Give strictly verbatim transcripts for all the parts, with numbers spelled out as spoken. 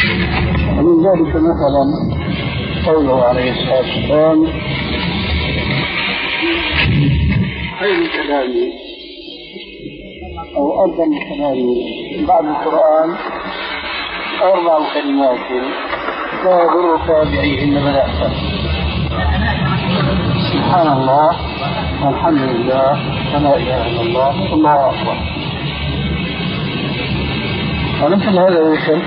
ومن ذلك مثلا قوله عليه الصلاة والسلام: خير كلامي أو أفضل كلامي بعد القرآن أربع كلمات لا يضرك بعيهن بدأت: سبحان الله والحمد لله ولا إله إلا الله والله أكبر. ومثل هذا الذكر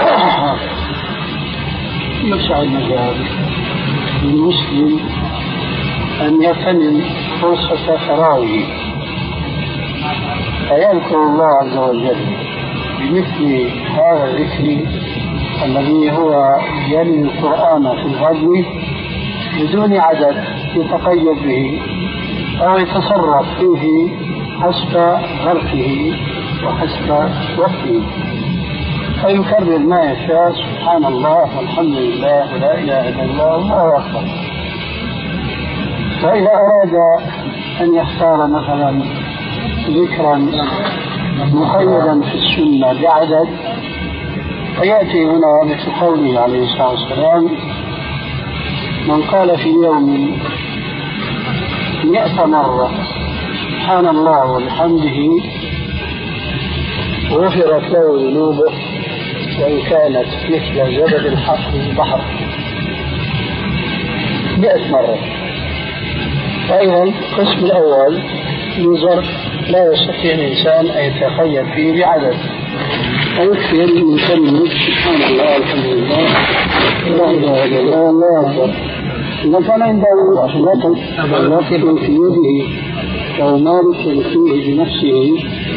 يسع المجال للمسلم أن يغتنم فرصة فراغه فيذكر الله عز وجل بمثل هذا الذكر الذي هو يلي القرآن في الغد بدون عدد يتقيد به أو يتصرف فيه حسب ظرفه وحسب وقته، فيكرر ما يشاء: سبحان الله والحمد لله ولا إله إلا الله والله أكبر. وإذا أراد أن يختار مثلا ذكرا مقيدا في السنة بعدد فيأتي هنا مثل قوله عليه الصلاة والسلام: من قال في يوم مئة مرة سبحان الله وبحمده غفرت له ذنوبه وإن كانت مثل زبد البحر مئة مرة. فإذا القسم الأول يظهر لا يستطيع الإنسان أن يتخيل فيه بعدد، ويكفي أن يسمي سبحان الله والحمد لله لا إله إلا الله والله أكبر. إذا كان عنده لكن في يده أو مالك فيه بنفسه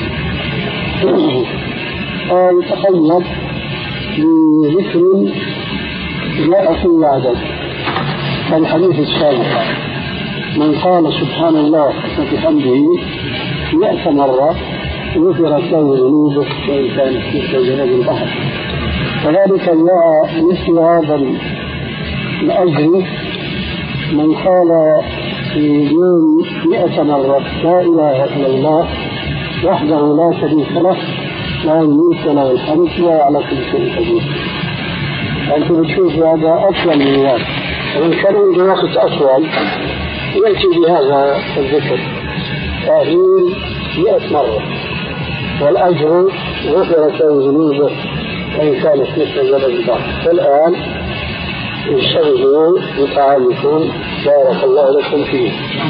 يتقيد بذكر لا فيه عدد. الحديث السابق: من قال سبحان الله وبحمده مئة مرة غفرت له ذنوبه وإن كانت مثل زبد البحر. وذلك جاء مثل هذا الأجر: من قال في اليوم مئة مرة لا إله إلا الله وحده لا شريك له له الملك وله الحمد وهو على كل شيء قدير. أنتم بتشوفوا هذا أطول من ذلك، ومن كان بوقت أطول يأتي بهذا الذكر تأهيل مئة مرة، والأجر غفرت له ذنوبه وإن كانت مثل زبد البحر. فالآن انشغلوا بطعامكم بارك الله لكم فيه.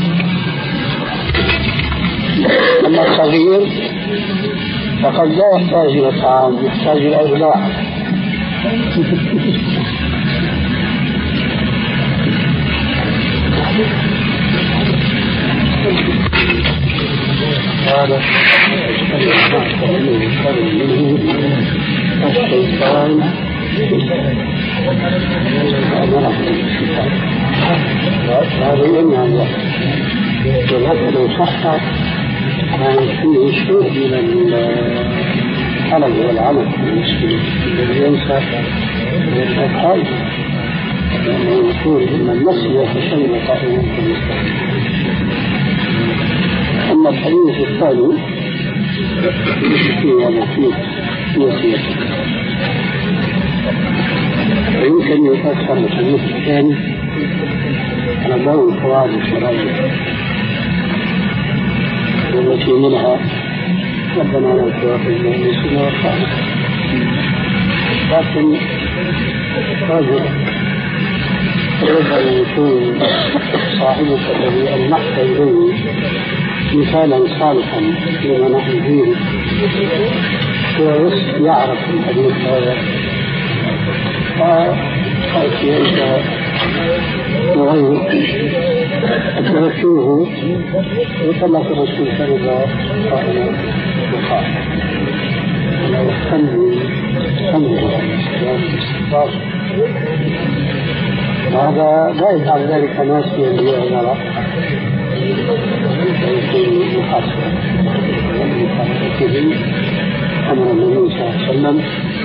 أما الصغير فقد لا يحتاج إلى الطعام، يحتاج إلى إبداع. هذا الشيطان هذا يمنع الله، ولكن لو صح كان فيه شيء من الحلم والعمل المسلم الذي ينسى الأفعال، لأنه يقول إن النسي شيء قائم في المستقبل. أما الحديث الثاني فيه هذا فيه نسية، ويمكن يفسر الحديث الثاني على ضوء القواعد الشرعية والتي منها ربنا لا تؤاخذنا إن نسينا وأخطأنا. لكن رجل ربما يكون صاحبك الذي ألمحت إليه مثالا صالحا لما نحن فيه، ويعرف الحديث هذا فأتي أنت وغيره أتركوه وطلق الرسول صلى الله عليه وسلم وقال: لو خلوا خلوا وهذا لا يفعل ذلك ناس يعمل فيكون محاسبا ومخالفته أمر النبي صلى الله عليه وسلم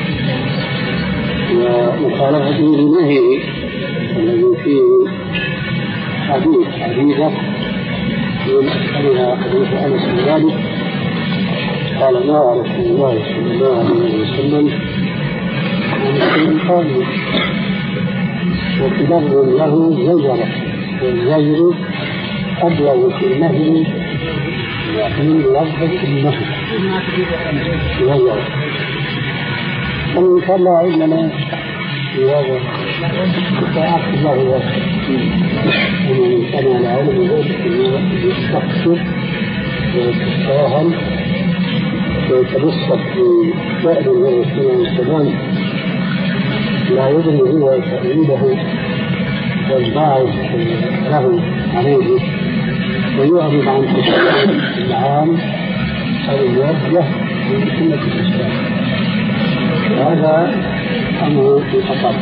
ومخالفته لنهيه الذي فيه حديث عديدة من أكثرها حديث أنس بن مالك قال: نهى رسول الله صلى الله عليه وسلم المسلم قائم، وفي لفظ له زجرة، والزجر أبلغ في النهي من لفظة النهي زجرة. فمن شاء الله عندنا في هذا ساعات الله واسع ومن كان على علم يستقصد ويتفاهم ويتبسط في شأن الرسول عليه السلام، لا يدري هو تأويله والباعث له عليه، ويعرض عن تشريع العام الموجه من سنة الإسلام. هذا أمر في خطر.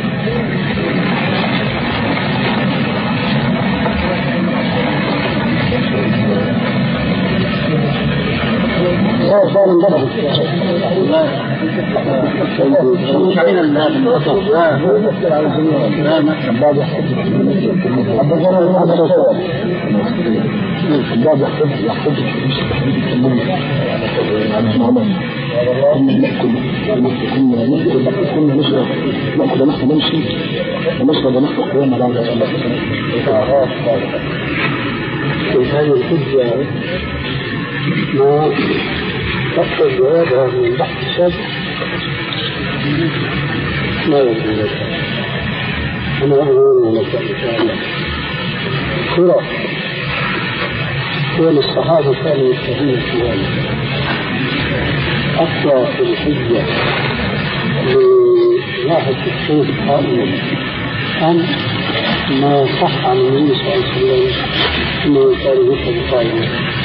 لا صار انضرب كنا نشرب نأكل نحن نمشي ونشرب نحن قيام لا يصلح في هذه الحجة ما تقصد جوابها من بحث السابق ما يمكن لك. أنا أقول لك إن شاء الله خلاص كون الصحابة كانوا يستهين في هذا أقوى في الحجة لواحد في الصوت قائما أم ما صح عن النبي صلى الله عليه وسلم أنه كان يكتب قائما.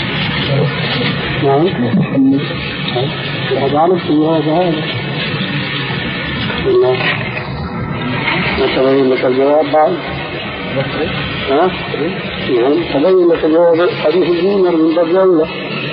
نعم وقد عرفت هذا هذا والله ما تبين لك الجواب بعد ها؟ نعم تبين لك الجواب حديث الجمر من باب الله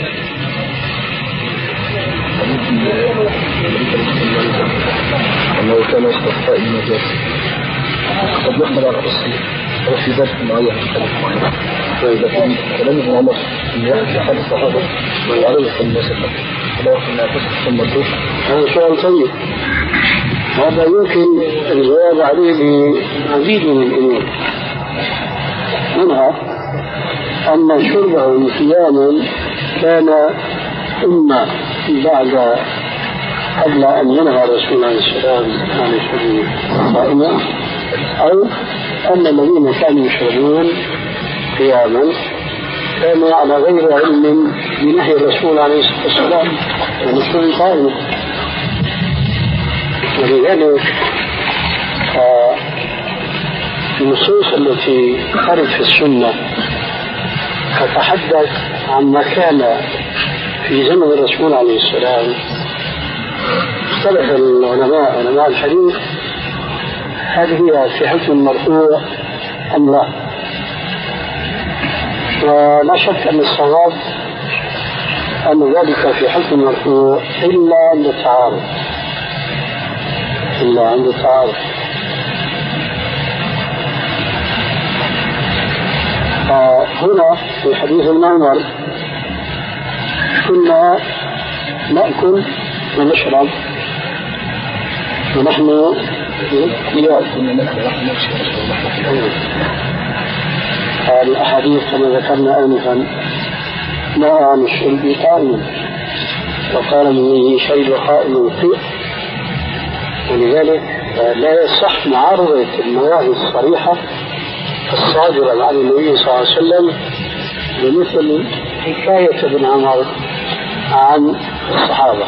أنه كان يستخفى المجاز قد يحمل على الرسول وفي ذلك معين يختلف معين. لكن كلام ابن عمر أن يحدث أحد الصحابة ويعرف الناس لك ولو أنها تسكت المردود. هذا سؤال طيب، هذا يمكن الجواب عليه بعديد من الأمور، منها أن شربه قياما كان إما بعد قبل أن ينهى الرسول عليه السلام عن الشرب قائما، أو أن الذين كانوا يشربون قياما كانوا على غير علم بنهي الرسول عليه السلام عن الشرب قائما. ولذلك النصوص التي خرجت في السنة تتحدث عن ما كان في زمن الرسول عليه السلام. اختلف العلماء علماء الحديث هذه هي في حكم المرفوع أم لا، ولا شك أن الصواب أن ذلك في حكم المرفوع إلا عند التعارض إلا عند التعارض. هنا في حديث المعمر كنا نأكل ونشرب ونحن الأحاديث كما ذكرنا آنفا نهى عن الشرب قائما، وقال منه شيء قائم فيه. ولذلك لا يصح معارضة النواهي الصريحة الصادرة عن النبي صلى الله عليه وسلم بمثل حكاية ابن عمر عن الصحابة،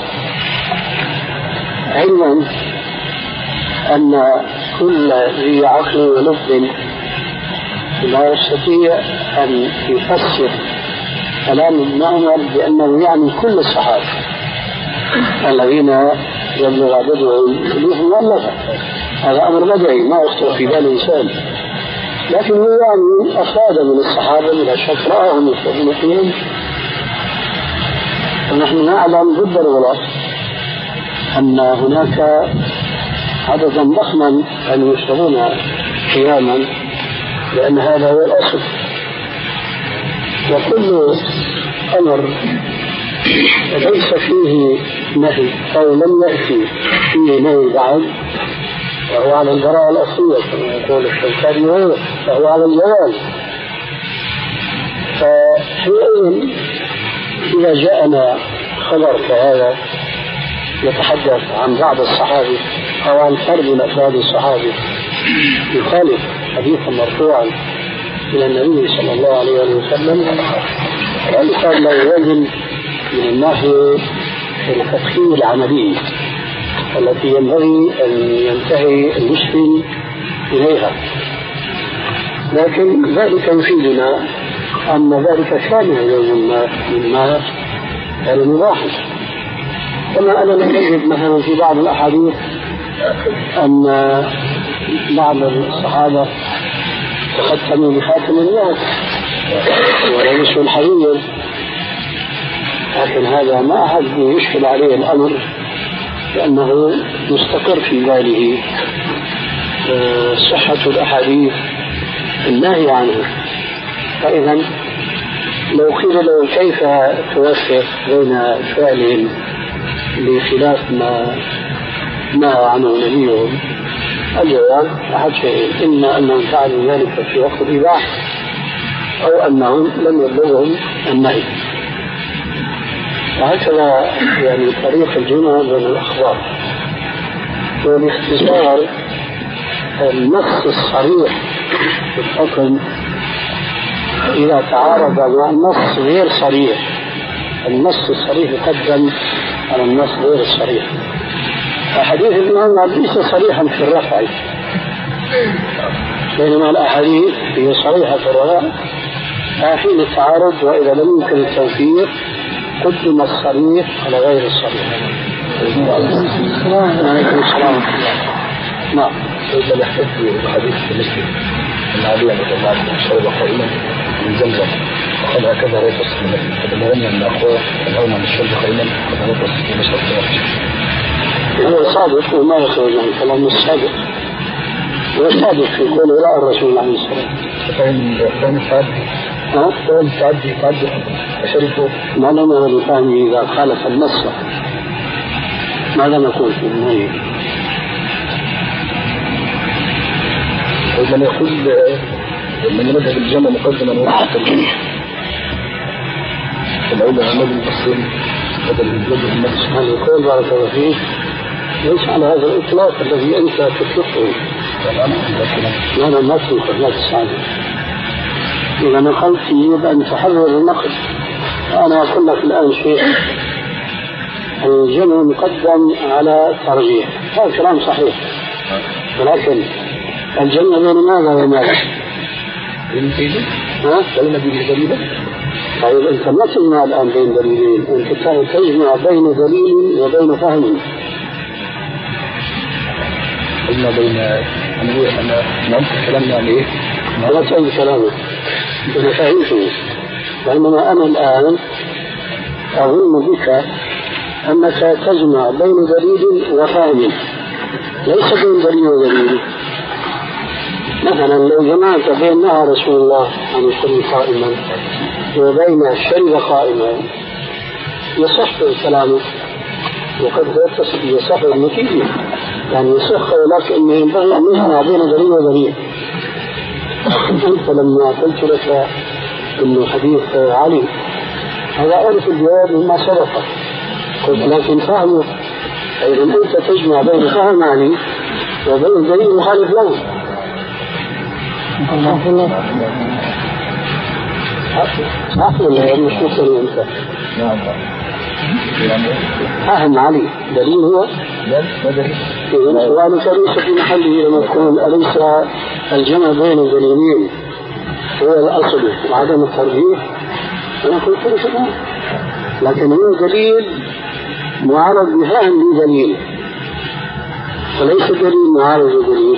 علما أن كل ذي عقل ولب لا يستطيع أن يفسر كلام ابن عمر بأنه يعني كل الصحابة الذين يبلغ عددهم إليهم والله، هذا أمر بدعي ما يخطر في بال إنسان، لكن يعني أفراد من الصحابة بلا شك رأهم يفرقون فيهم. ونحن نعلم ضد الغلاة أن هناك عددا ضخما كانوا يشترون قياما، لأن هذا هو الأصل. وكل أمر ليس فيه نهي أو لم يأتي فيه نهي بعد وهو على البراءة الأصلية كما يقول الشوكاني، فهو على الجواز. فحينئذ إذا جاءنا خبر كهذا يتحدث عن بعض الصحابة أو عن فرد من أفراد الصحابة يخالف حديثا مرفوعا إلى النبي صلى الله عليه وسلم، فالإنسان لا يوازن من الناحية التفكير العملية التي ينبغي أن ينتهي المسلم إليها. لكن ذلك يفيدنا أن ذلك شامل يوم مما كان مباحا، كما أننا نجد مثلا في بعض الأحاديث أن بعض الصحابة تختموا بخاتم الناس ولبسوا الحرير، لكن هذا ما أحد يشكل عليه الأمر لأنه مستقر في باله صحة الأحاديث النهي عنه. فإذا لو قيل له كيف توفق بين فعلهم بخلاف ما نهى عنه نبيهم، الجواب أحد شيئين: إما أنهم فعلوا ذلك في وقت الإباحة أو أنهم لم يبلغهم النهي. وهكذا يعني طريق الجمع بين الأخبار. وباختصار النص الصريح في الحكم إذا تعارض مع النص غير صريح، النص الصريح يقدم على النص غير الصريح. أحاديث الإمام ليس صريحا في الرفع، بينما الأحاديث هي صريحة في الرفع. حين التعارض وإذا لم يمكن التوفيق قدم الصريح على غير الصريح. عليكم السلام. نعم. إذا يحتج بحديث مسلم أن عليا رضي الله عنه شرب قائما من زمزم وقال هكذا لا يتصل من فبلغني أن أخوه الأول من الشرب قائما قد لا يتصل في مشرب الوحش. هو صادق وما يخرج عن كلام الصادق، هو صادق في قوله رأى الرسول عليه الصلاة والسلام. فهم التعدي ها؟ فهم التعدي تعدي أشرفه ما لم يرد فهمه إذا خالف النص ماذا نقول في النهي؟ من يقول من مذهب الجمع مقدما وقت الترجمة الأولى عن نبي التصوير بدل من وجه النبي سبحانه يقول بارك الله فيك ليس على هذا الإطلاق الذي أنت تطلقه. أنا ما أطلق الناس السعادة. إذا نقلت يجب أن تحرر النقل. أنا أقول لك الآن شيء: الجمع مقدم على ترجيح، هذا كلام صحيح، ولكن الجمع بين ماذا وماذا؟ بين دليلين؟ ها؟ بين دليلين؟ طيب أنت ما تجمع الآن بين دليلين، أنت تجمع بين دليل وبين فهم. قلنا بين أنا أنا نعم الكلام يعني إيه؟ لا تعيد كلامك، أنا فهمته. بينما أنا الآن أظن بك أنك تجمع بين دليل وفهم، ليس بين دليل ودليل. مثلا لو جمعت بين نهى رسول الله عن الشرب قائما وبين الشرب قائما يصح كلامه، وقد يصح النتيجة، يعني يصح لك أنه ينبغي أن يجمع بين دليل ودليل. أنت لما قلت لك أنه حديث علي هذا أعرف الجواب مما سبق، قلت لكن فهمه، أيضا أنت تجمع بين فهم علي وبين دليل مخالف له. صح ولا مش مصري أنت؟ نعم. فهم علي دليل هو؟ لا ما دليل. سؤالك ليس في محله لما تقول أليس الجمع بين الدليلين هو الأصل وعدم الترجيح؟ أنا قلت لك لا، لكن هو دليل معارض بفهم دليل، وليس دليل معارض بدليل.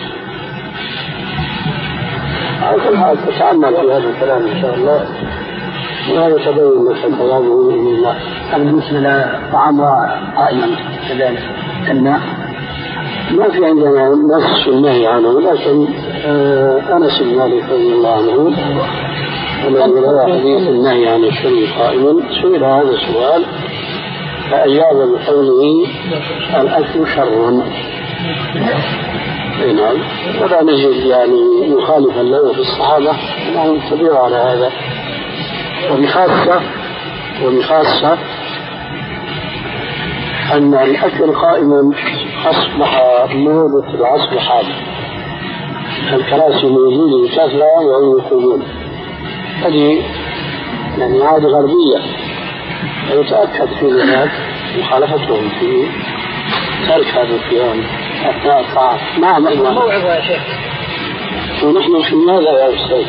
على كل حال تتعمل في هذا الكلام إن شاء الله، وهذا تبين لك كلامه بإذن الله. بالنسبة لطعام قائما كذلك الماء ما في عندنا نص النهي عنه، لكن آه أنس بن مالك رضي الله عنه الذي روى حديث النهي عن الشرب قائما سئل هذا السؤال فأجاب بقوله الأكل شر. نعم. ولا نجد يعني مخالفا له في الصحابة أنهم يتبعوا على هذا. وبخاصة وبخاصة أن الأكل قائما أصبح موضة العصر الحالي. الكراسي موجودة بكثرة وهم يقومون. هذه يعني عادة غربية يتأكد في ذلك مخالفتهم في ترك هذا القيام أثناء الطعام. نعم موعظة يا شيخ. ونحن في ماذا يا أستاذ؟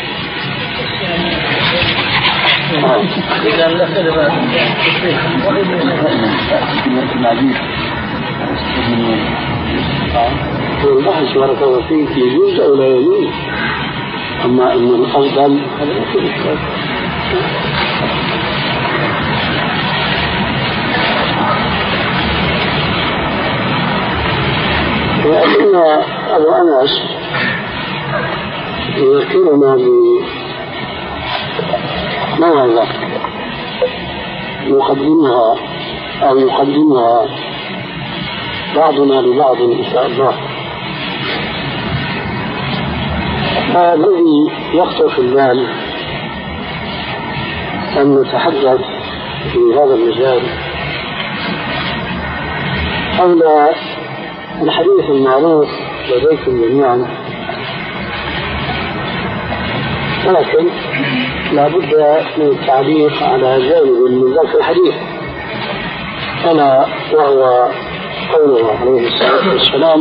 إذا نختلف والبحث بارك الله فيك يجوز أو لا يجوز، أما أن الأفضل هذا لا في إشكال. وأن أبو أنس يذكرنا بموعظة يقدمها أو يقدمها بعضنا لبعض إن شاء الله. الذي يخطر في البال أن نتحدث في هذا المجال حول الحديث المعروف لديكم جميعا، ولكن لا بد من التعليق على جانب من ذاك الحديث، ألا وهو قوله عليه الصلاة والسلام: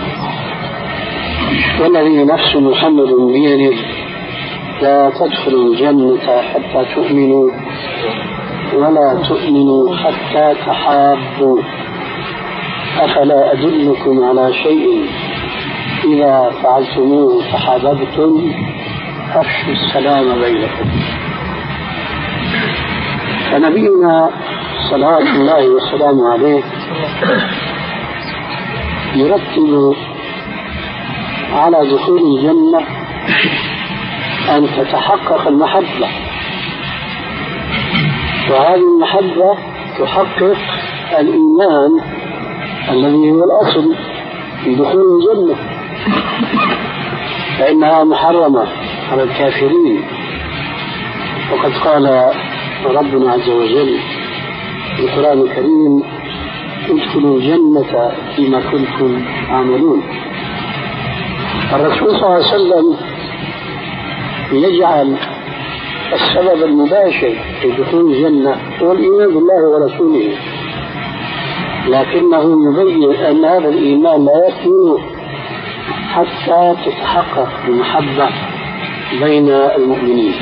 والذي نفس محمد بيده لا تدخلوا الجنة حتى تؤمنوا ولا تؤمنوا حتى تحابوا، أفلا أدلكم على شيء إذا فعلتموه تحاببتم، أفشوا السلام بينكم. فنبينا صلوات الله وسلامه عليه يرتب على دخول الجنة أن تتحقق المحبة، وهذه المحبة تحقق الإيمان الذي هو الأصل في دخول الجنة، فإنها محرمة على الكافرين. وقد قال ربنا عز وجل في القرآن الكريم: ادخلوا الجنة فيما كنتم تعملون. الرسول صلى الله عليه وسلم يجعل السبب المباشر في دخول الجنة هو الإيمان بالله ورسوله، لكنه يبين أن هذا الإيمان لا يكون حتى تتحقق المحبة بين المؤمنين.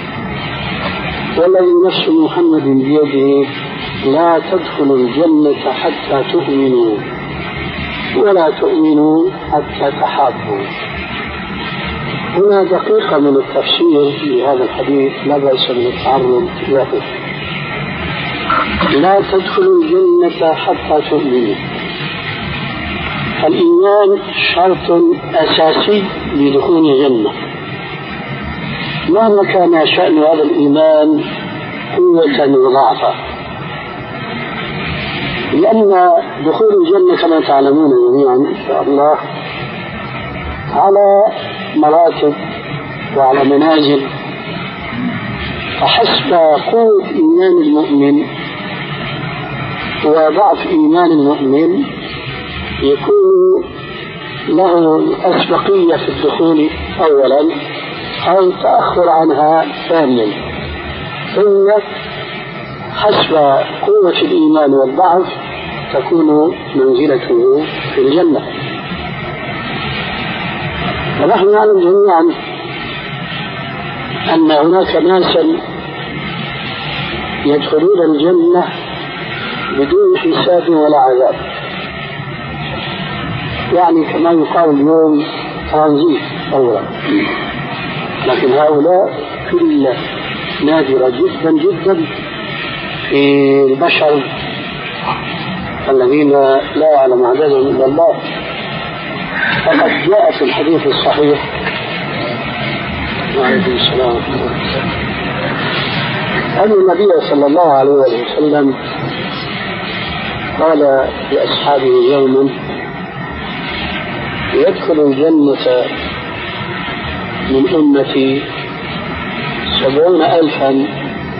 والذي نفس محمد بيده لا تدخلوا الجنة حتى تؤمنوا ولا تؤمنوا حتى تحابوا. هنا دقيقة من التفسير لهذا الحديث لا بأس من التعرض له. لا تدخلوا الجنة حتى تؤمنوا. الإيمان شرط أساسي لدخول الجنة، مهما كان شأن هذا الإيمان قوة وضعفا، لأن دخول الجنة كما تعلمون جميعا إن شاء الله على مراتب وعلى منازل، فحسب قوة إيمان المؤمن وضعف إيمان المؤمن يكون له الأسبقية في الدخول أولا أو التأخر عنها ثانيا، ثم حسب قوة الإيمان والضعف تكون منزلته في الجنة. ونحن نعلم جميعا أن هناك ناسا يدخلون الجنة بدون حساب ولا عذاب، يعني كما يقال اليوم ترانزيت أولا، لكن هؤلاء كل نادرة جدا جدا في البشر الذين لا يعلم عددهم إلا الله. فقد جاء في الحديث الصحيح عليه السلام أن النبي صلى الله عليه وسلم قال لأصحابه يوما: يدخل الجنة من أمتي سبعون ألفا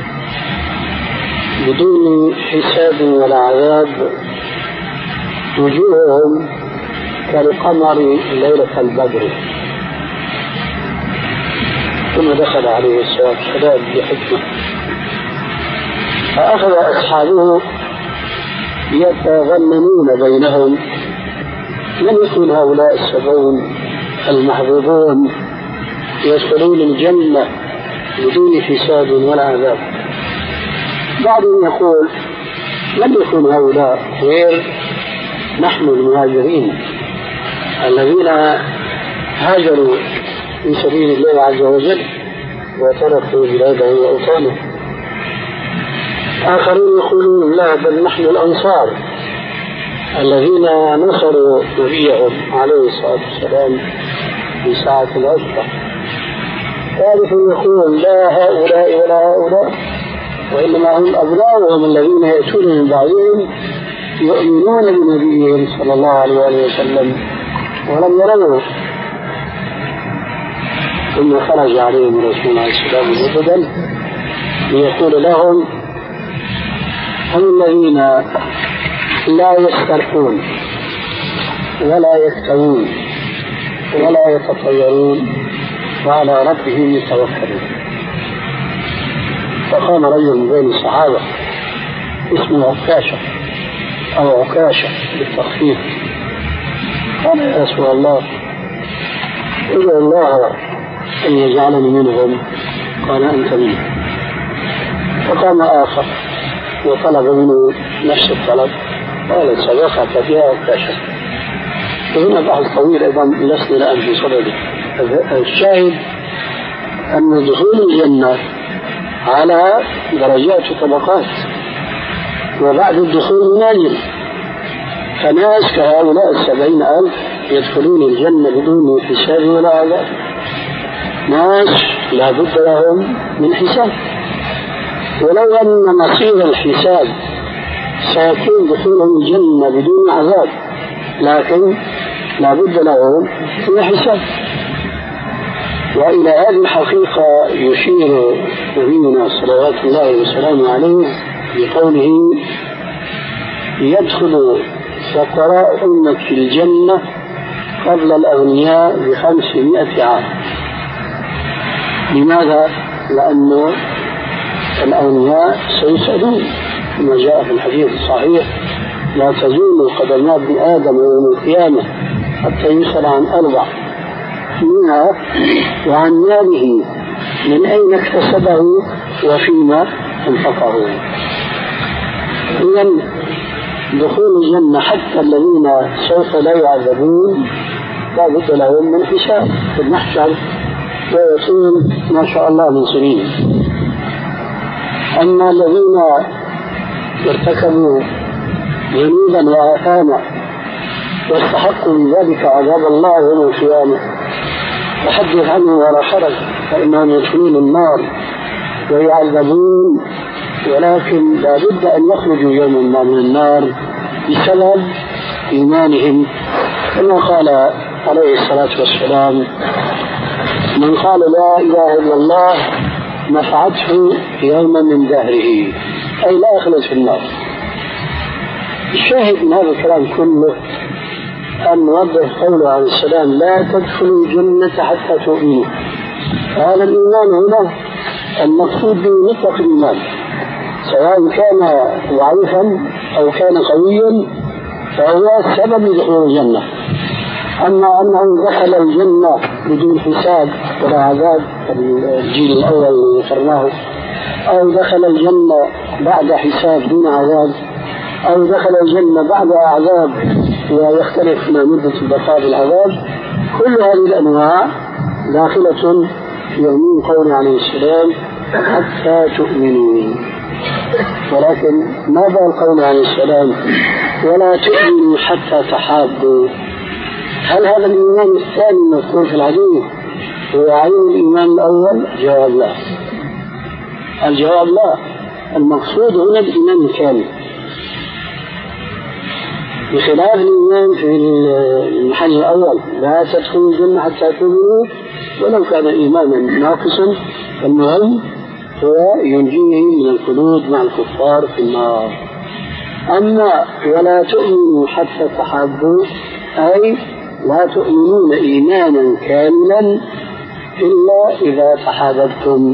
بدون حساب ولا عذاب، وجوههم كالقمر ليلة البدر. ثم دخل عليه الصلاة والسلام بحكمة، فأخذ أصحابه يتظننون بينهم من يكون هؤلاء السبعون المحبوبون يدخلون الجنة بدون حساب ولا عذاب. بعضهم يقول من يكون هؤلاء غير نحن المهاجرين الذين هاجروا في سبيل الله عز وجل وتركوا بلاده وأوطانه. آخرون يقولون لا، بل نحن الأنصار الذين نصروا نبيهم عليه الصلاة والسلام في ساعة العسرة. ثالث يقول لا هؤلاء ولا هؤلاء، وإنما هم أبناؤهم الذين يأتون من بعدهم يؤمنون بنبيهم صلى الله عليه وسلم ولم يروه. ثم خرج عليهم الرسول عليه السلام مجددا ليقول لهم هم الذين لا يسترقون ولا يكتوون ولا يتطيرون وعلى ربهم يتوكلون. فقام رجل من بين الصحابة اسمه عكاشة أو عكاشة بالتخفيف، قال يا رسول الله ادعو الله أن يجعلني منهم. قال أنت منهم. فقام آخر وطلب منه نفس الطلب، قال سبقك فيها عكاشة. وهنا بحث طويل أيضا لسنا الآن في صدده. الشاهد أن دخول الجنة على درجات وطبقات، وبعد الدخول منازل. فناس كهؤلاء السبعين ألف يدخلون الجنة بدون حساب ولا عذاب، ناس لا بد لهم من حساب، ولو أن مصير الحساب سيكون دخولهم الجنة بدون عذاب، لكن لا بد لهم من حساب. وإلى هذه الحقيقة يشير نبينا صلوات الله وسلامه عليه بقوله يدخل فقراء أمة الجنة قبل الأغنياء بخمسمائة عام. لماذا؟ لأن الأغنياء سيسألون كما جاء في الحديث الصحيح لا تزول قدم ابن آدم يوم القيامة حتى يسأل عن أربع، منها وعن ماله من أين اكتسبه وفيما انفقه. إذن دخول الجنة حتى الذين سوف لا يعذبون لا بد لهم من حساب في المحشر ويكون ما شاء الله من سنين. أما الذين ارتكبوا ذنوبا وآثاما واستحقوا من ذلك عذاب الله يوم القيامة تحدث عنه ولا حرج، فإنهم يدخلون النار ويعذبون، ولكن لا بد أن يخرجوا يوما من النار بسبب إيمانهم، كما قال عليه الصلاة والسلام من قال لا إله إلا الله نفعته يوما من دهره، أي لا يخلص في النار. الشاهد من هذا الكلام كله أن نوضح قوله عليه السلام لا تدخلوا الجنة حتى تؤمنوا. هذا الإيمان هنا المقصود به مطلق الإيمان، سواء كان ضعيفا أو كان قويا فهو سبب لدخول الجنة. أما أنه دخل الجنة بدون حساب ولا عذاب الجيل الأول اللي ذكرناه، أو دخل الجنة بعد حساب دون عذاب، أو دخل الجنة بعد عذاب ويختلف ما مدة البقاء بالعذاب، كل هذه الأنواع داخلة في يمين قول عليه السلام حتى تؤمنوا. ولكن ماذا القول عليه السلام ولا تؤمنوا حتى تحابوا؟ هل هذا الإيمان الثاني المذكور في الحديث هو عين الإيمان الأول؟ جواب لا. الجواب لا. المقصود هنا الإيمان الكامل. بخلاف الإيمان في المحل الأول لا تدخلوا الجنة حتى تؤمنوا ولو كان إيمانا ناقصا، فالمهم هو ينجيه من الخلود مع الكفار في النار. أما ولا تؤمنوا حتى تحابوا أي لا تؤمنون إيمانا كاملا إلا إذا تحاببتم.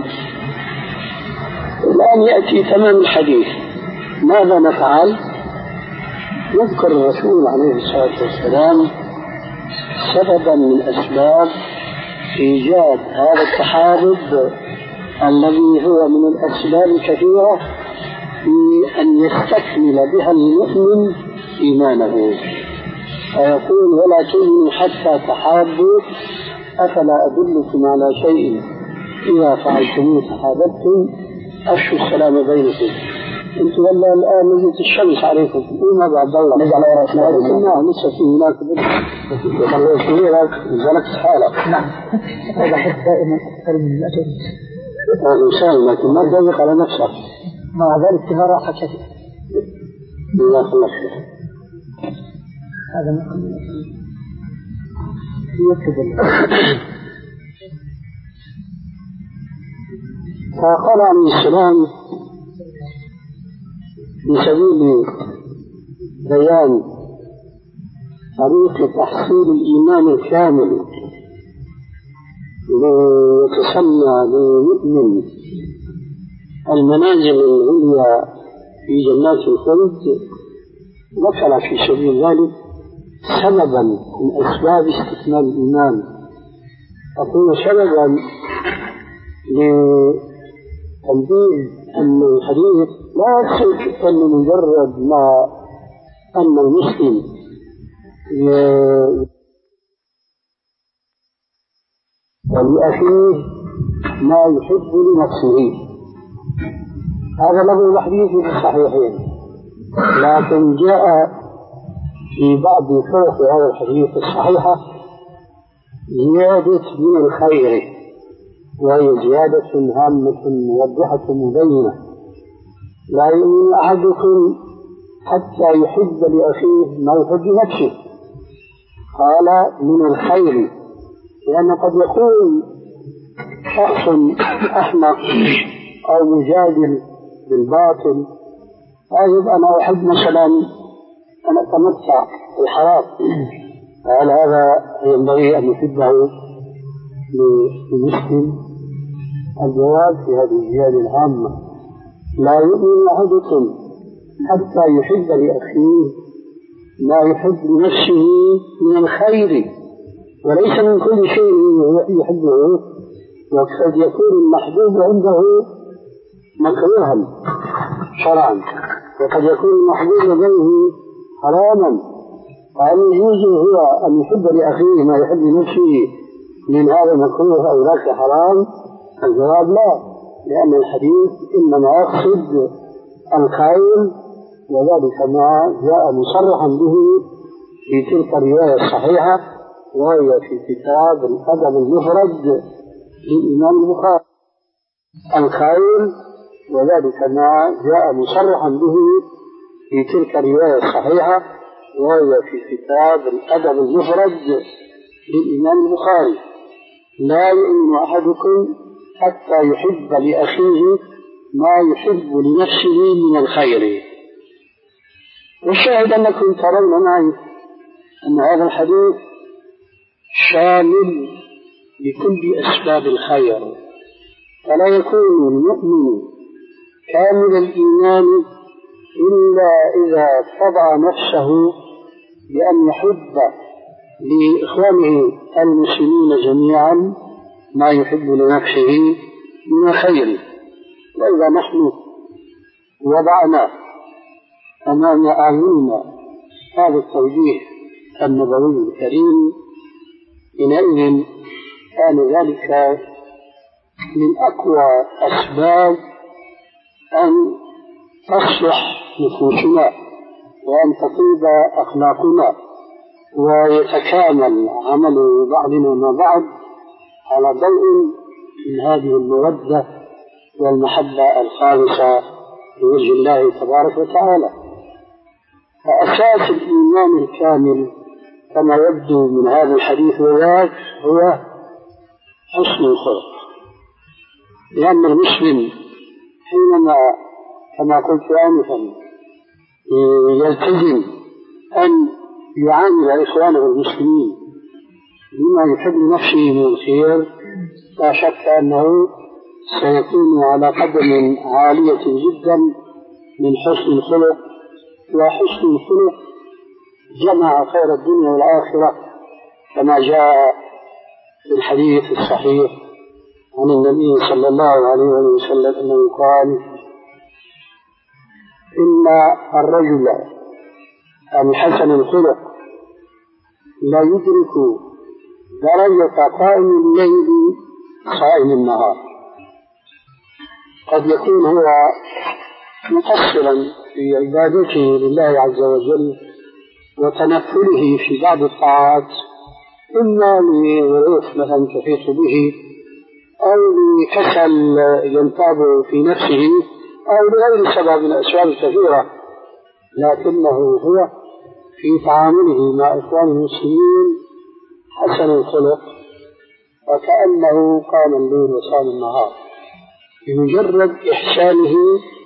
الآن يأتي تمام الحديث. ماذا نفعل؟ يذكر الرسول عليه الصلاة والسلام سببا من أسباب إيجاد هذا التحابب الذي هو من الأسباب الكثيرة في أن يستكمل بها المؤمن إيمانه، فيقول ولا تؤمنوا حتى تحابوا أفلا أدلكم على شيء إذا فعلتموه تحاببتم أفشوا السلام بينكم. أنت والله الآن نزلت الشمس عليكم ما بعد الله نزل على رأسنا لكنها لسه في هناك بدء يخلوه كبيرك نزلت حالك. نعم هذا حد دائما أكثر من الأجل الإنسان لكن ما تضيق على نفسك مع ذلك فيها راحة كثيرة. جزاك الله خير. هذا ما يكتب الله. فقال عليه السلام بسبيل بيان طريق تحصيل الإيمان الكامل ليتسمى للمؤمن المنازل العليا في جنات الخلد، ذكر في سبيل ذلك سببا من أسباب استكمال الإيمان. أقول سببا لتنبيه أن الحديث لا يقصد أن مجرد ما أن المسلم ولأخيه ما يحب لنفسه، هذا له الحديث في الصحيحين، لكن جاء في بعض طرق هذا الحديث الصحيحة زيادة من الخير، وهي زيادة هامة موضحة مبينة. لا يؤمن أحدكم حتى يحب لأخيه ما يحب لنفسه. قال من الخير، لأن قد يكون شخص أحمق أو مجادل بالباطل، طيب أنا أحب مثلا أن أتمتع بالحرام، قال هذا ينبغي أن يحبه للمسلم. الجواب في هذه الزيادة الهامة لا يؤمن أحدكم حتى يحب لأخيه ما يحب لنفسه من الخير، وليس من كل شيء يحبه، وقد يكون المحبوب عنده مكروها شرعا، وقد يكون المحبوب لديه حراما، فهل يجوز هو أن يحب لأخيه ما يحب لنفسه من هذا مكروه أو ذاك حرام؟ الجواب لا، لأن الحديث إنما يقصد الخير، وذلك ما جاء مصرحا به في تلك الرواية الصحيحة، وهي في كتاب الأدب المفرد للإمام البخاري. الخير وذلك ما جاء مصرحا به في تلك الرواية الصحيحة، وهي في كتاب الأدب المفرد للإمام البخاري. لا يؤمن أحدكم حتى يحب لأخيه ما يحب لنفسه من الخير. والشاهد أنكم ترون معي أن هذا الحديث شامل لكل أسباب الخير، فلا يكون المؤمن كامل الإيمان إلا إذا طبع نفسه بأن يحب لإخوانه المسلمين جميعا ما يحب لنفسه من الخير. وإذا نحن وضعنا أمام أعيننا هذا التوجيه النبوي الكريم، حينئذ كان ذلك من أقوى أسباب أن تصلح نفوسنا وأن تطيب أخلاقنا ويتكامل عمل بعضنا مع بعض على ضوء من هذه المودة والمحبة الخالصة لوجه الله تبارك وتعالى. فأساس الإيمان الكامل كما يبدو من هذا الحديث وذاك هو حسن الخلق، لأن المسلم حينما كما قلت آنفا يلتزم أن يعامل إخوانه المسلمين بما يحب لنفسه من الخير، لا شك أنه سيكون على قدم عالية جدا من حسن الخلق. وحسن الخلق جمع خير الدنيا والآخرة كما جاء في الحديث الصحيح عن النبي صلى الله عليه وسلم أنه قال: إن الرجل الحسن الخلق لا يدرك درجة قائم الليل صائم النهار. قد يكون هو مقصرا في عبادته لله عز وجل وتنفله في بعض الطاعات، إما لظروف مثلا تحيط به أو لكسل ينتاب في نفسه أو لغير سبب من الأسباب الكثيرة، لكنه هو في تعامله مع إخوان المسلمين حسن الخلق وكأنه قام الليل وصام النهار بمجرد إحسانه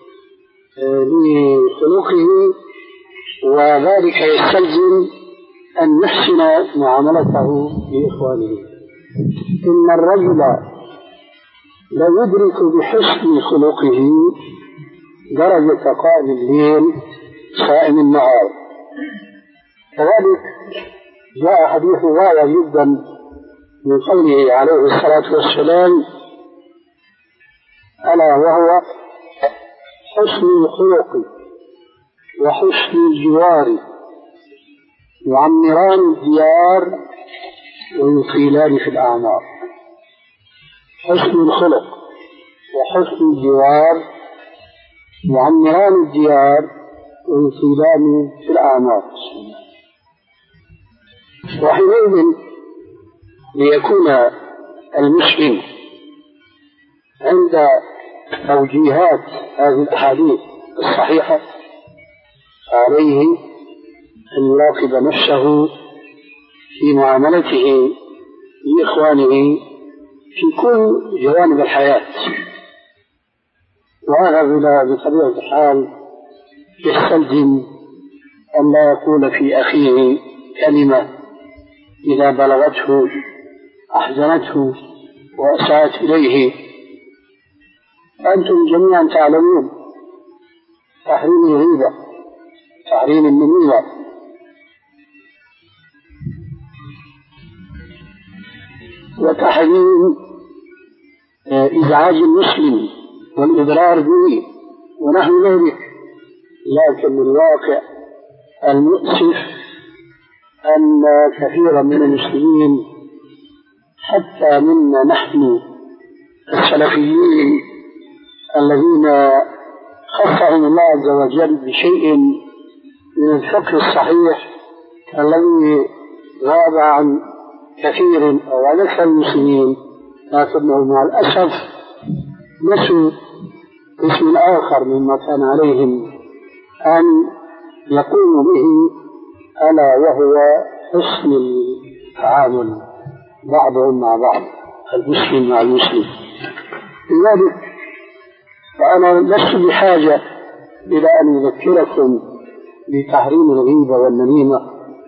لخلقه، وذلك يستلزم أن يحسن معاملته لإخوانه. إن الرجل لا يدرك بحسن خلقه درجة قائم الليل صائم النهار. كذلك جاء حديث واضح جدا من قوله عليه الصلاة والسلام: ألا وهو حسن الخلق وحسن الجوار يعمران الديار ويطيلان في الأعمار. حسن الخلق وحسن الجوار يعمران الديار ويطيلان في الأعمار. وحينئذ ليكون المسلم عند توجيهات هذه الأحاديث الصحيحة عليه أن يراقب نفسه في معاملته لإخوانه في كل جوانب الحياة، وهذا بطبيعة الحال يستلزم أن لا يقول في أخيه كلمة إذا بلغته أحزنته وأساءت إليه. أنتم جميعا تعلمون تحريم الغيبة، تحريم النميمة، وتحريم إزعاج المسلم والإضرار به ونحو ذلك. لكن الواقع المؤسف أن كثيرا من المسلمين حتى منا نحن السلفيين الذين خصهم الله عز وجل بشيء من الفقه الصحيح الذي غاب عن كثير أو عن أكثر المسلمين، لكنه مع الأسف نسوا اسم آخر مما كان عليهم أن يقوموا به، ألا وهو حسن التعامل بعضهم مع بعض، المسلم مع المسلم. لذلك فأنا لست بحاجة إلى أن أذكركم بتحريم الغيبة والنميمة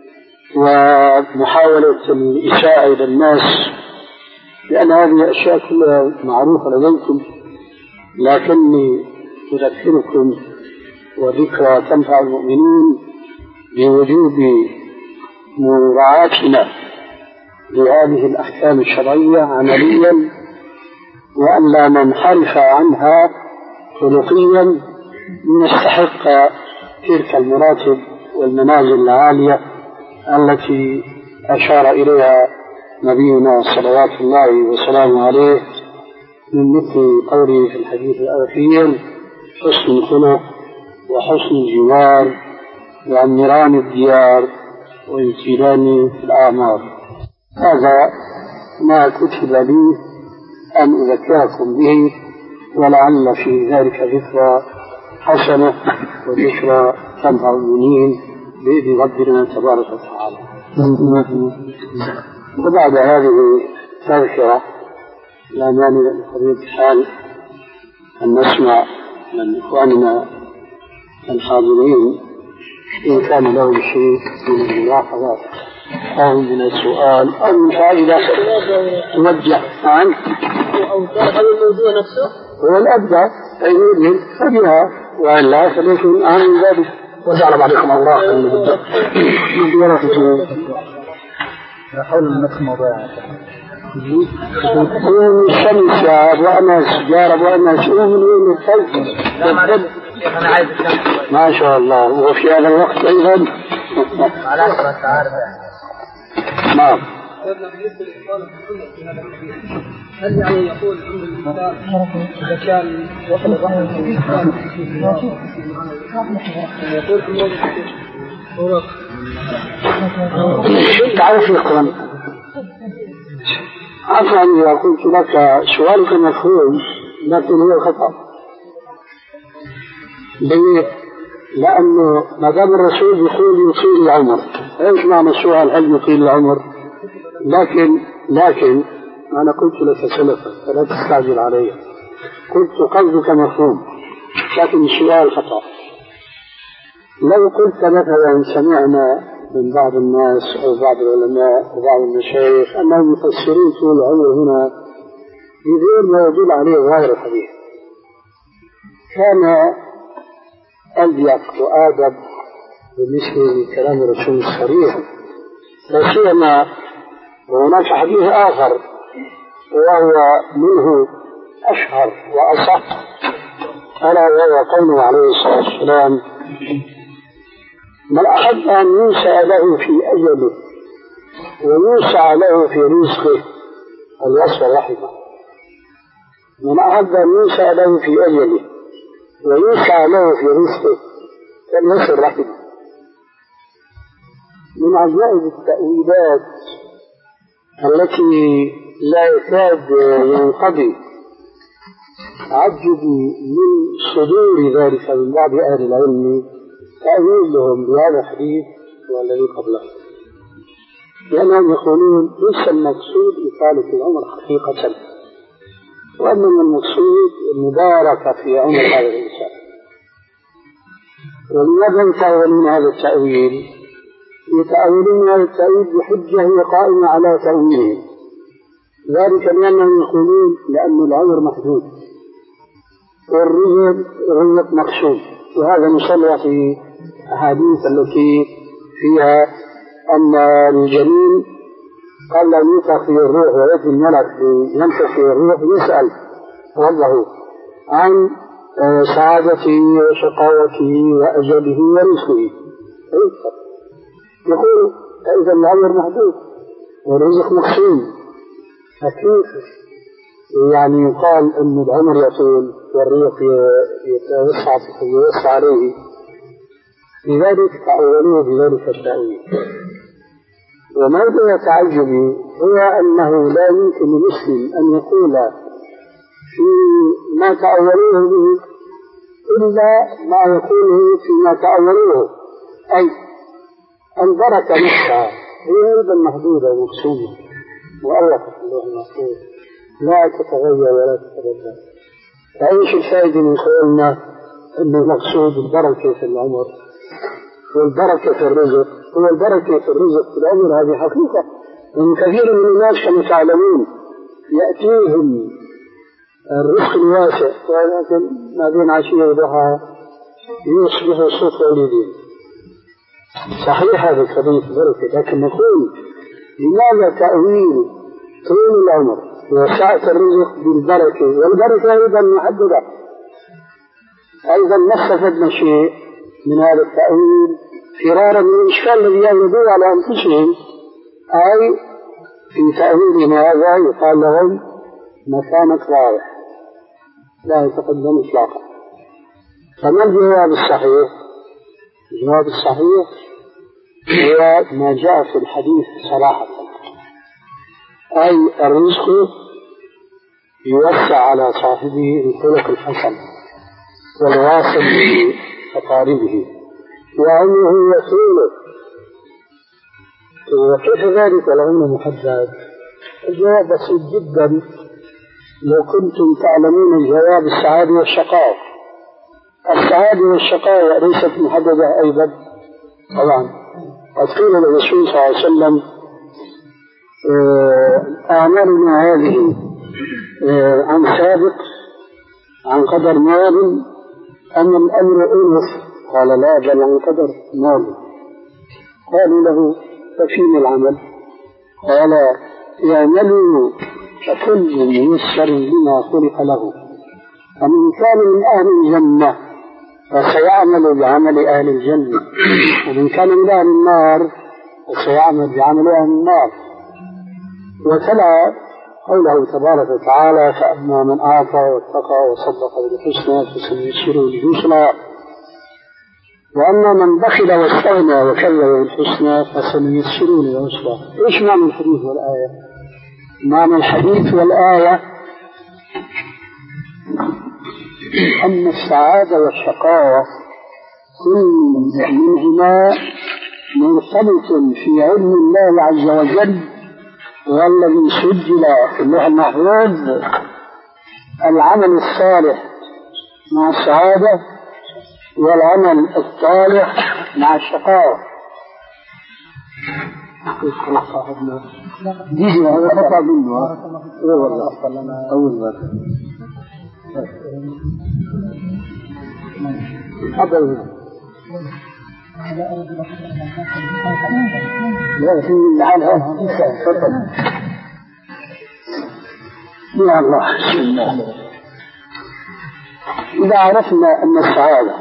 ومحاولة الإساءة إلى الناس، لأن هذه الأشياء كلها معروفة لديكم، لكني أذكركم وذكرى تنفع المؤمنين بوجوب مراعاتنا لهذه الأحكام الشرعية عمليا، وأن لا ننحرف عنها خلقيا لنستحق تلك المراتب والمنازل العالية التي أشار إليها نبينا صلوات الله وسلامه عليه من مثل قوله في الحديث الأخير: حسن الخلق وحسن الجوار وعمران الديار ويطيلان في الأعمار. هذا ما كتب لي أن أذكركم به، ولعل في ذلك ذكرى حسنة وذكرى تنفع المؤمنين. بإذن ربنا تبارك وتعالى. وبعد هذه تذكرة لا مانع لقضية الحال أن نسمع من إخواننا الحاضرين إن كان لهم شيء من الملاحظات أو من السؤال أو من فائدة توجه عنه أو هذا الموضوع نفسه هو الأبدأ أيضا فبها وإلا فليكن أهم من ذلك. وجعل عليكم الله من البدء حول النفس موضوع من الشمس وأنا سجارة وأنا شيء من وين الفلك ما شاء الله. وفي هذا الوقت أيضا على أسرة تعارف نعم. هل يعني يقول عند الإنسان إذا كان وصل الرحم يقول في موضوع تعرف القرآن عفوا إذا قلت لك سؤالك مفهوم لكن هو خطأ. ليه؟ لأنه ما دام الرسول يقول يطيل العمر، إيش معنى السؤال هل يطيل العمر؟ لكن لكن أنا قلت لك سلفا فلا تستعجل علي، قلت قصدك مفهوم لكن السؤال خطأ. لو قلت مثلا سمعنا من بعض الناس أو بعض العلماء وبعض المشايخ أنهم يفسرون طول العمر هنا بغير ما يدل عليه ظاهر الحديث، كان أليق وآدب بالنسبة لكلام الرسول الصريح. لا سيما وهناك حديث آخر وهو منه أشهر وأصح، ألا وهو قوله عليه الصلاة والسلام: من أحب أن يوسع له في أجله ويوسع له في رزقه فليصل رحمه. من أحب أن يوسع له في أجله ويوسع له في رزقه فليصل رحمه. من عجائب التأويلات التي لا يكاد ينقضي عجبي من صدور ذلك من بعض أهل العلم تأويلهم بهذا الحديث والذي قبله، لأنهم يقولون ليس المقصود إطالة العمر حقيقة، وإنما المقصود المباركة في عمر هذا الإنسان. ولماذا يتأولون هذا التأويل؟ يتأولون هذا التأويل بحجة هي قائمة على تأويله، ذلك لأنهم يقولون لأن العمر محدود والرزق رزق مقصود، وهذا نصلى في أحاديث التي فيها أن الجنين قبل أن ينفخ فيه الروح ويأتي الملك ينفخ فيه الروح يسأل ربه عن سعادته وشقاوته وأجله ورزقه، يقول إذا العمر محدود والرزق مقسوم، فكيف يعني يقال أن العمر يطول والرزق يتوسع يتوسع عليه؟ لذلك تأولوه بذلك التأويل. وموضوع تعجبي هو أنه لا يمكن لمسلم أن يقول في ما تأولوه به إلا ما يقوله فيما تأولوه، أي البركة نفسها هي أيضا محدودة ومقسومة مؤلفة في اللوح المحفوظ لا تتغير ولا تتبدل. فأيش الفائدة من قولنا أن المقصود البركة في العمر والبركة في الرزق؟ هو البركة في الرزق في العمر هذه حقيقة، ومن كثير من الناس كما تعلمون يأتيهم الرزق الواسع ولكن ما بين عشية وضحى يصبح صوت وليدين. صحيح هذا الحديث بركة، لكن نقول لماذا تأويل طول العمر وسعة الرزق بالبركة؟ والبركة أيضا محددة. أيضا ما استفدنا شيء من هذا التأويل فرارا من الإشكال الذي يوردون على أنفسهم، أي في تأويل هذا يقال لهم مكانة رايح لا يتقدم إطلاقا. فما الجواب الصحيح؟ الجواب الصحيح هو ما جاء في الحديث صراحة، أي الرزق يوسع على صاحبه الخلق الحسن والواصل بأقاربه وعلمه وصوله. وكيف ذلك العلم محدد؟ الجواب بسيط جدا. لو كنتم تعلمون الجواب السعادة والشقاء، السعادة والشقاء ليست محددة أيضا طبعا. قد قيل للرسول صلى الله عليه وسلم أعمالنا هذه عن سابق عن قدر ماض أم الأمر أنف؟ قال لا، بل عن قدر ماض. قالوا له ففيما العمل؟ قال اعملوا فكل ميسر لما خلق له، فمن كان من أهل الجنة فسيعمل بعمل أهل الجنة، ومن كان من أهل النار فسيعمل بعمل أهل النار. وتلا قوله تبارك وتعالى فأما من أعطى واتقى وصدق بالحسنى فسنيسره لليسرى، وأما من بخل واستغنى وكذب بالحسنى فسنيسره للعسرى. إيش معنى الحديث والآية؟ معنى الحديث والآية أن السعادة والشقاوة كل منهما مرتبط في علم الله عز وجل، والذي سجل في اللوح المحفوظ العمل الصالح مع السعادة والعمل الصالح مع الشقاوة. دي هذا خطأ منه أول مرة حضر لا في العالم فقط. يا الله بسم الله. إذا عرفنا أن السعادة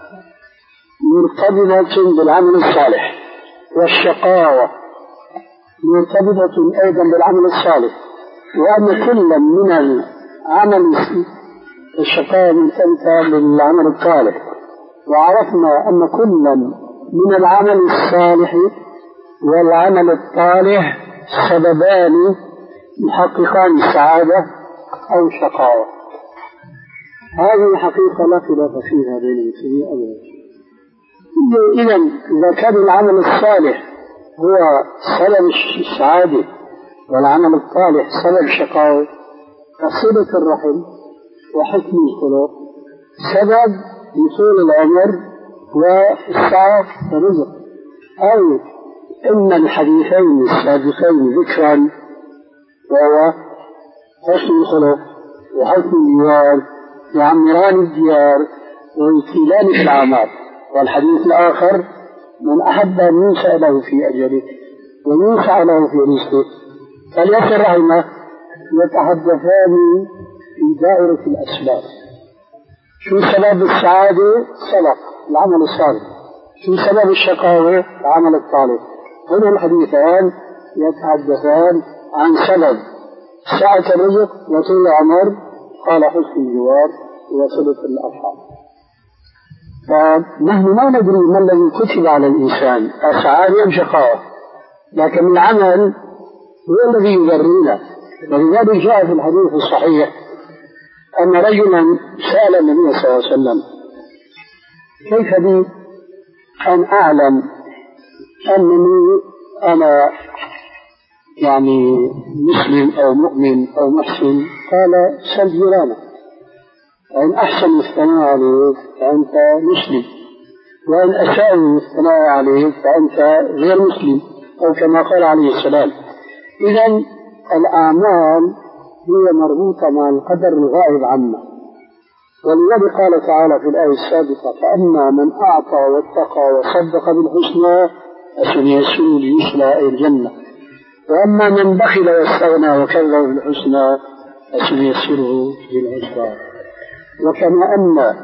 مرتبطة بالعمل الصالح والشقاوة مرتبطة أيضا بالعمل الصالح، وأن كل من العمل الشقاوة مرتبطة بالعمل الصالح، وعرفنا أن كل من العمل الصالح والعمل الصالح سببان محققان السعادة أو الشقاوة. هذه حقيقة لا خلاف فيها بين المسلمين أبدا. إذا إذا كان العمل الصالح هو سبب السعادة والعمل الصالح سبب الشقاوة، فصلة الرحم وحسن الخلق سبب لطول العمر والسعة والرزق. أو إن الحديثين السابقين ذكرا وهو حسن الخلق وحسن الجوار يعمران الديار ويطيلان في الأعمار. والحديث الآخر من أحب أن ينشأ له في أجله وينشأ له في رزقه فليصل رحمه يتحدثان في دائرة الأسباب. شو سبب السعادة؟ سبق العمل الصالح. شو سبب الشقاوة؟ العمل الصالح. هنا الحديثان يتحدثان عن سبب سعة الرزق وطول العمر، قال حسن الجوار وصلة الأرحام. فنحن ما ندري ما الذي كتب على الإنسان السعادة أم شقاوة، لكن العمل هو الذي يبرينا. ولذلك جاء في الحديث الصحيح أن رجلا سأل النبي صلى الله عليه وسلم كيف بي أن أعلم أنني أنا يعني مسلم أو مؤمن أو محسن؟ قال سل جيرانك، وإن أحسن الثناء عليك فأنت مسلم، وإن أساء الثناء عليك فأنت غير مسلم، أو كما قال عليه السلام. إذن الأعمال هي مربوطة مع القدر الغائب عنا. ولذلك قال تعالى في الآية السابقة فأما من أعطى واتقى وصدق بالحسنى فسنيسره ليصلى إلى الجنة، وأما من بخل واستغنى وكذب بالحسنى فسنيسره للعسرى. وكما أن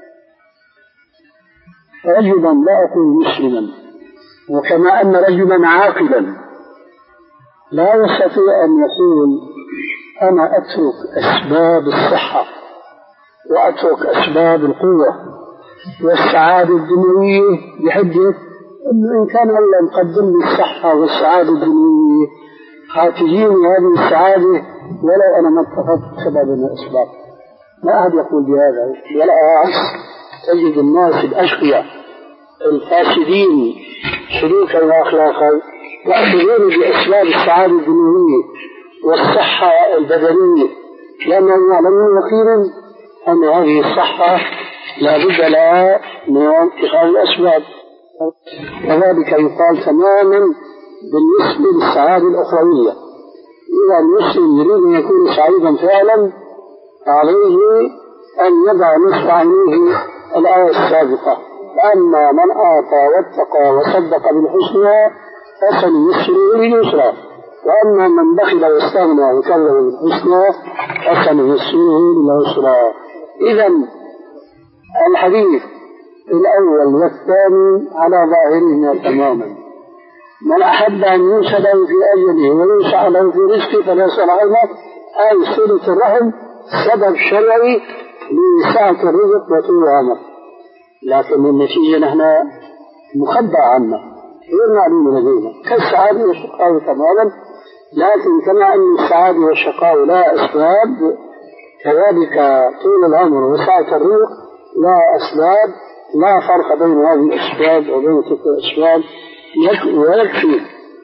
رجلا لا أقول مسلما، وكما أن رجلا عاقلا لا يستطيع أن يقول أنا أترك أسباب الصحة وأترك أسباب القوة والسعادة الدنيوية بحجة أنه إن كان الله مقدم لي الصحة والسعادة الدنيوية حاتجيني هذه السعادة ولو أنا ما اتخذت سبب من الأسباب. ما أحد يقول بهذا، ولا عكس. تجد الناس الأشقياء الفاسدين سلوكا وأخلاقا يأخذون بأسباب السعادة الدنيوية والصحة البدنية، لأنهم يعلمون يقينا أن هذه الصحة لا بد لها من اتخاذ الأسباب. وذلك يقال تماما بالنسبة للسعادة الأخروية. إذا المسلم يريد أن يكون سعيدا فعلا عليه أن يضع نصف عينيه الآية السابقة: أما من أعطى واتقى وصدق بالحسنى فسنيسره لليسرى، وأما من بخل واستغنى وكذب بالحسنى فسنيسره للعسرى. إذا الحديث الأول والثاني على ظاهرهما تماما. من أحب أن يوصل له في أجله ويوسع له في رزقه فليصل عنه، أي صلة الرحم سبب شرعي لسعة الرزق وطول العمر، لكن النتيجة نحن مخبى عنا غير معلوم لدينا كالسعادة والشقاء تماما. لكن كما أن السعادة والشقاء لا أسباب، كذلك طول العمر وسعة الرزق لا أسباب. لا فرق بين هذه الأسباب وبين تلك الأسباب. ويكفي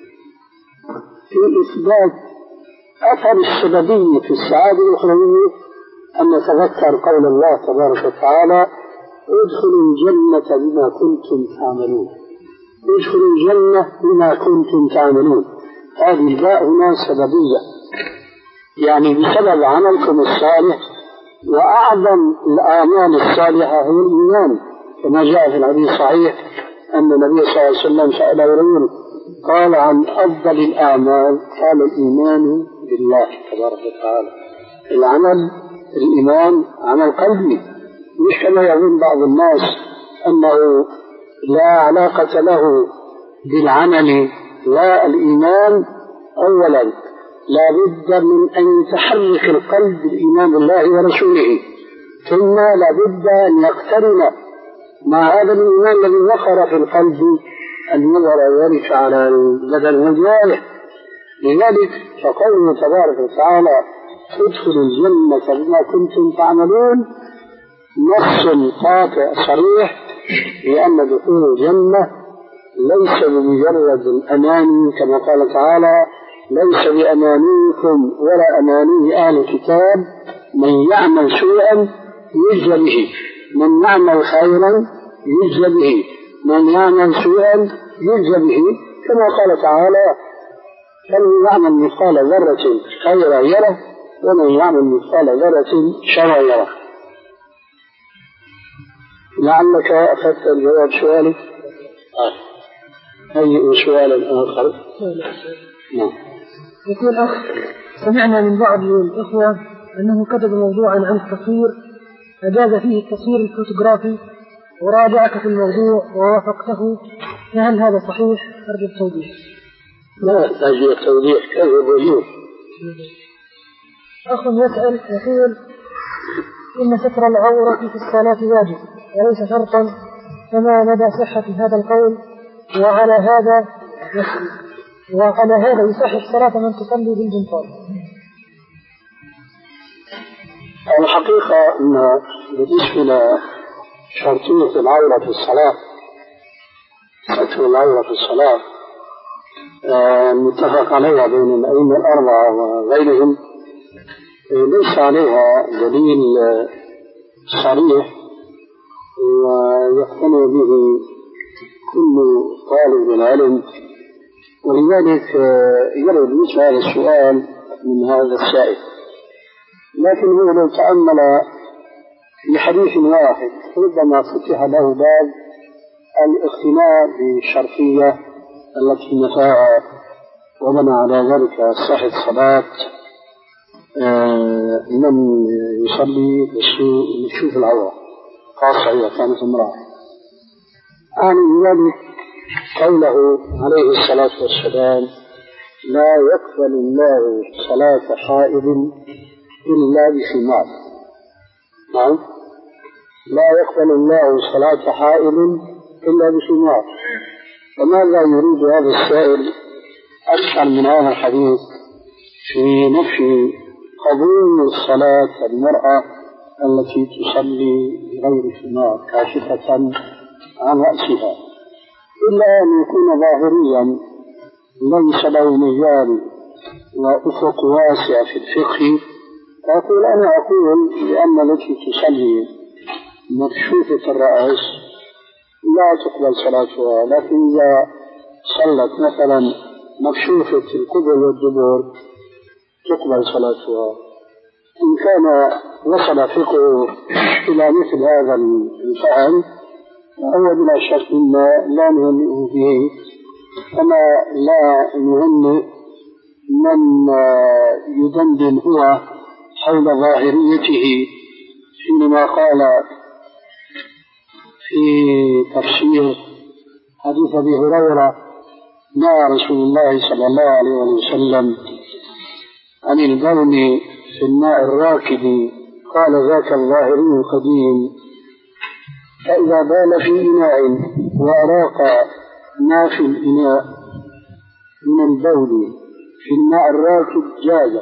في إثبات أثر السببية في السعادة الأخروية أن نتذكر قول الله تبارك وتعالى: ادخلوا الجنة بما كنتم تعملون. ادخلوا الجنة بما كنتم تعملون، هذه الباء هنا سببية، يعني بسبب عملكم الصالح. وأعظم الأعمال الصالحة هو الإيمان، كما جاء في الحديث الصحيح أن النبي صلى الله عليه وسلم سأل رجل قال: عن أفضل الأعمال؟ قال: الإيمان بالله تبارك وتعالى. العمل الإيمان عمل قلبي، مش كما يظن بعض الناس أنه لا علاقة له بالعمل لا الإيمان. أولا لا بد من أن يتحرك القلب بالإيمان بالله ورسوله، ثم لا بد أن يقترن مع هذا الإيمان الذي وقر في القلب أن يظهر ذلك على البدن والجوارح. لذلك فقوله تبارك وتعالى: ادخلوا الجنة بما كنتم تعملون، نص قاطع صريح، لأن دخول الجنة ليس بمجرد الأماني، كما قال تعالى: ليس بأمانيكم ولا أماني أهل الكتاب، من يعمل سوءا يجزى به، من يعمل خيرا يجزى به، من يعمل سوءا يجزى به، كما قال تعالى: فمن يعمل مثقال ذرة خيرا يره، ومن يعمل مثقال ذرة شرا يره. لعلك أخذت الجواب سؤالك. أي سؤال آخر؟ نعم. يقول أخ: سمعنا من بعض الإخوة أنه كتب موضوعا عن التصوير أجاز فيه التصوير الفوتوغرافي، وراجعك في الموضوع ووافقته، فهل هذا صحيح؟ أرجو التوضيح. لا يحتاج إلى التوضيح، كيف وجوه. أخ يسأل يقول: إن ستر العورة في الصلاة واجب وليس شرطا، فما مدى صحة هذا القول؟ وعلى هذا وعلى هذا يصحح صلاة من تصلي بالجنطال؟ الحقيقة أن بالنسبة لشرطية العورة في الصلاة، ستر العورة في الصلاة متفق عليها بين الأئمة الأربعة وغيرهم، ليس عليها دليل صريح ويقتنع به كل طالب العلم، ولذلك يرد مثل هذا السؤال من هذا السائل. لكن هو لو تأمل في حديث واحد ربما فتح له باب الاقتناع بالشرطية التي نفاها، ومن على ذلك صحة صلاة من يصلي يشوف العورة، خاصة إذا كانت امرأة. عن ذلك قوله عليه الصلاة والسلام: لا يقبل الله صلاة حائض إلا بخمار. نعم، لا يقبل الله صلاة حائض إلا بخمار. وماذا يريد هذا السائل أكثر من هذا الحديث في نفي قبول صلاة المرأة التي تصلي غير خمار كاشفة عن رأسها؟ إلا أن يكون ظاهريا ليس له مجال وأفق واسع في الفقه، فأقول أنا أقول لأن التي تصلي مكشوفة الرأس لا تقبل صلاتها، لكن إذا صلت مثلا مكشوفة القبل والدبر تقبل صلاتها. إن كان وصل فقه إلى مثل هذا الفهم فهو بلا شك مما لا نهنئه به، كما لا نهنئ من يدندن هو حول ظاهريته حينما قال في تفسير حديث أبي هريرة نهى رسول الله صلى الله عليه وسلم عن البول في الماء الراكد، قال ذاك الظاهري القديم، فإذا بال في إناء وأراق ما في الإناء من البول في الماء الراكد جاز.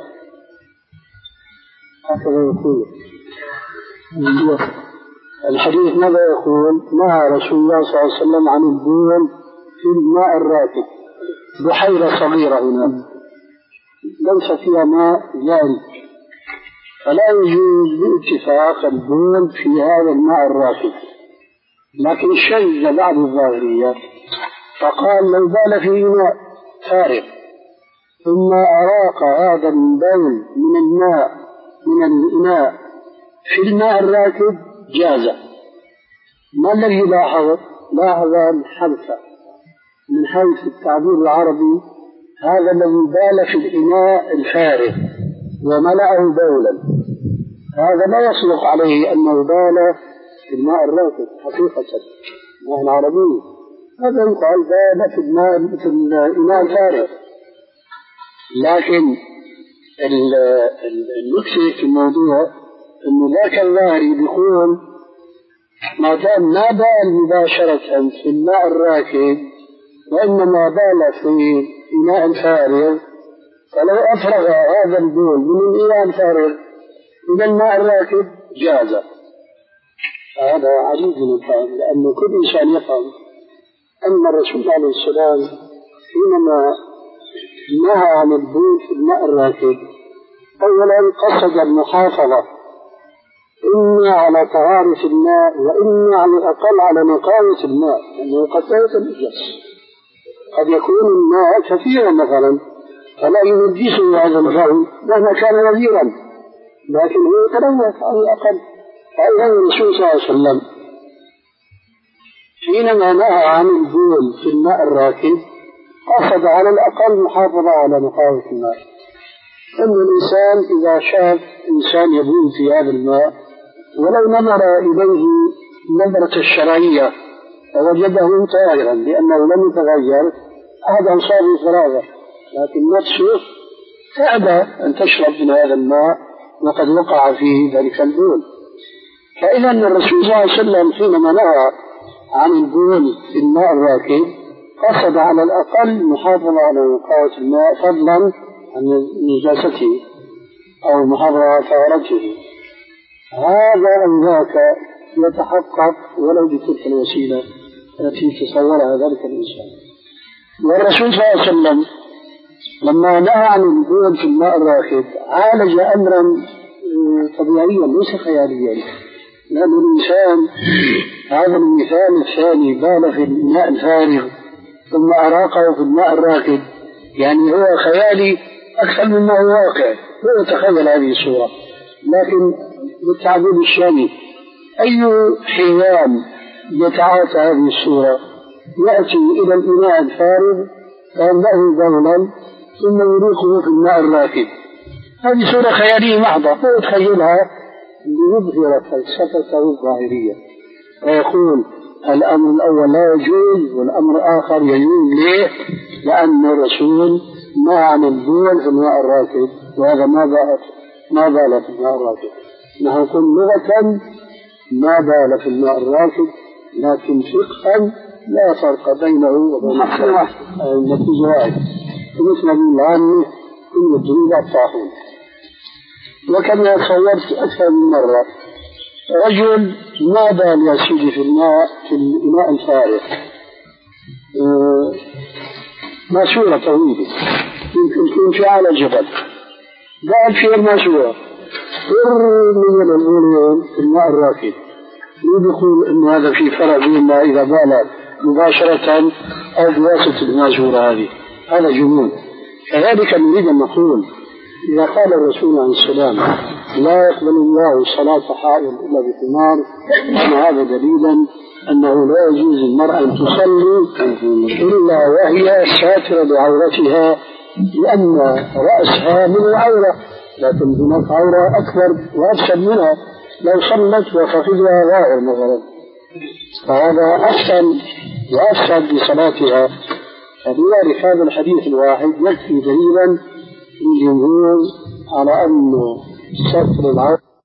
هكذا يقول الحديث. ماذا يقول؟ نهى رسول الله صلى الله عليه وسلم عن البول في الماء الراكد، بحيرة صغيرة هنا ليس فيها ماء جاري، فلا يجوز باتفاق البول في هذا الماء الراكد. لكن الشيء بعد الظاهرية فقال لو بال في إناء فارغ ثم أراق هذا البول من الماء من الإناء في الماء الراكد جاز. ما الذي لاحظ؟ لاحظ الحرف من حيث التعبير العربي، هذا الذي بال في الإناء الفارغ وملأه بولا، هذا لا يصدق عليه أنه بال في الماء الراكد حقيقة الماء العربي، هذا يقال بال في الماء في الإناء الفارغ. لكن النكتة في الموضوع أن ذاك الظاهري بيقول ما دام ما بال مباشرة في الماء الراكد وإنما بال في إناء فارغ، فلو أفرغ هذا البول من الإناء الفارغ إلى الماء الراكد جاز. هذا عجيب الفهم، لأن كل إنسان يفهم أن الرسول عليه السلام حينما نهى عن البول في الماء الراكد أولا قصد المحافظة إما على طهارة الماء وإما على الأقل على نقاوة الماء، لأنه قد يتنجس، قد يكون الماء كثيرا مثلا فلا ينجسه هذا الغول مهما كان نذيرا، لكن هو يتلوث على الأقل. فأيضا الرسول صلى الله عليه وسلم حينما نهى عن البول في الماء الراكد قصد على الأقل محافظة على نقاوة الماء. أن الإنسان إذا شاف إنسان يبول في هذا الماء ولو نظر إليه نظرة الشرعية فوجده طاهرا لأنه لم يتغير، هذا أنصاب فراغه، لكن نفسه تعب أن تشرب من هذا الماء وقد وقع فيه ذلك البول. فإذا الرسول صلى الله عليه وسلم حينما نهى عن البول في الماء الراكد قصد على الأقل محافظة على نقاوة الماء فضلا عن نجاسته أو محافظة على طهارته. هذا أو ذاك يتحقق ولو بتلك الوسيلة التي تصورها ذلك الإنسان. والرسول صلى الله عليه وسلم لما نهى عن البول في الماء الراكد عالج أمرا طبيعيا ليس خياليا، لأن الإنسان هذا المثال الثاني بال في الماء الفارغ ثم أراقه في الماء الراكد، يعني هو خيالي أكثر مما هو واقع، لا يتخيل هذه الصورة. لكن بالتعبير الشامي أي حيوان يتعاطى هذه الصورة يأتي إلى الإناء الفارغ فيملأه بولا ثم يريقه في الماء الراكد؟ هذه صورة خيالية محضة لا يتخيلها ليظهر فلسفته الظاهرية ويقول الأمر الأول لا يجوز والأمر الآخر يجوز. ليه؟ لأن الرسول ما عن البول في الماء الراكد، وهذا ما بال ما بال في الماء الراكد. نحن نقول لغة ما بال في الماء الراكد، لكن فقها لا فرق بينه وبين النتيجة واحد، مثل العامة كل الدنيا الطاحون. وكما صورت أكثر من مرة رجل ما بال يا سيدي في الماء في الإناء الفارغ ماسورة طويلة يمكن تكون في أعلى جبل، قاعد فيها الماسورة من الأولين في الماء الراكد. مين بيقول إنه هذا في فرق بين ما إذا بال مباشرة أو بواسطة الماسورة هذه؟ هذا جنون. كذلك نريد أن نقول إذا قال الرسول عليه السلام لا يقبل الله صلاة حائض إلا بثمار، أن هذا دليلا أنه لا يجوز المرأة أن تصلي إلا وهي ساترة بعورتها، لأن رأسها من العورة، لكن هناك عورة أكبر وأبسط منها لو صلت وفخذها ظاهر مثلا، فهذا أحسن وأفسد بصلاتها. فلذلك هذا الحديث الواحد يكفي دليلا للجمهور على أن ستر العورة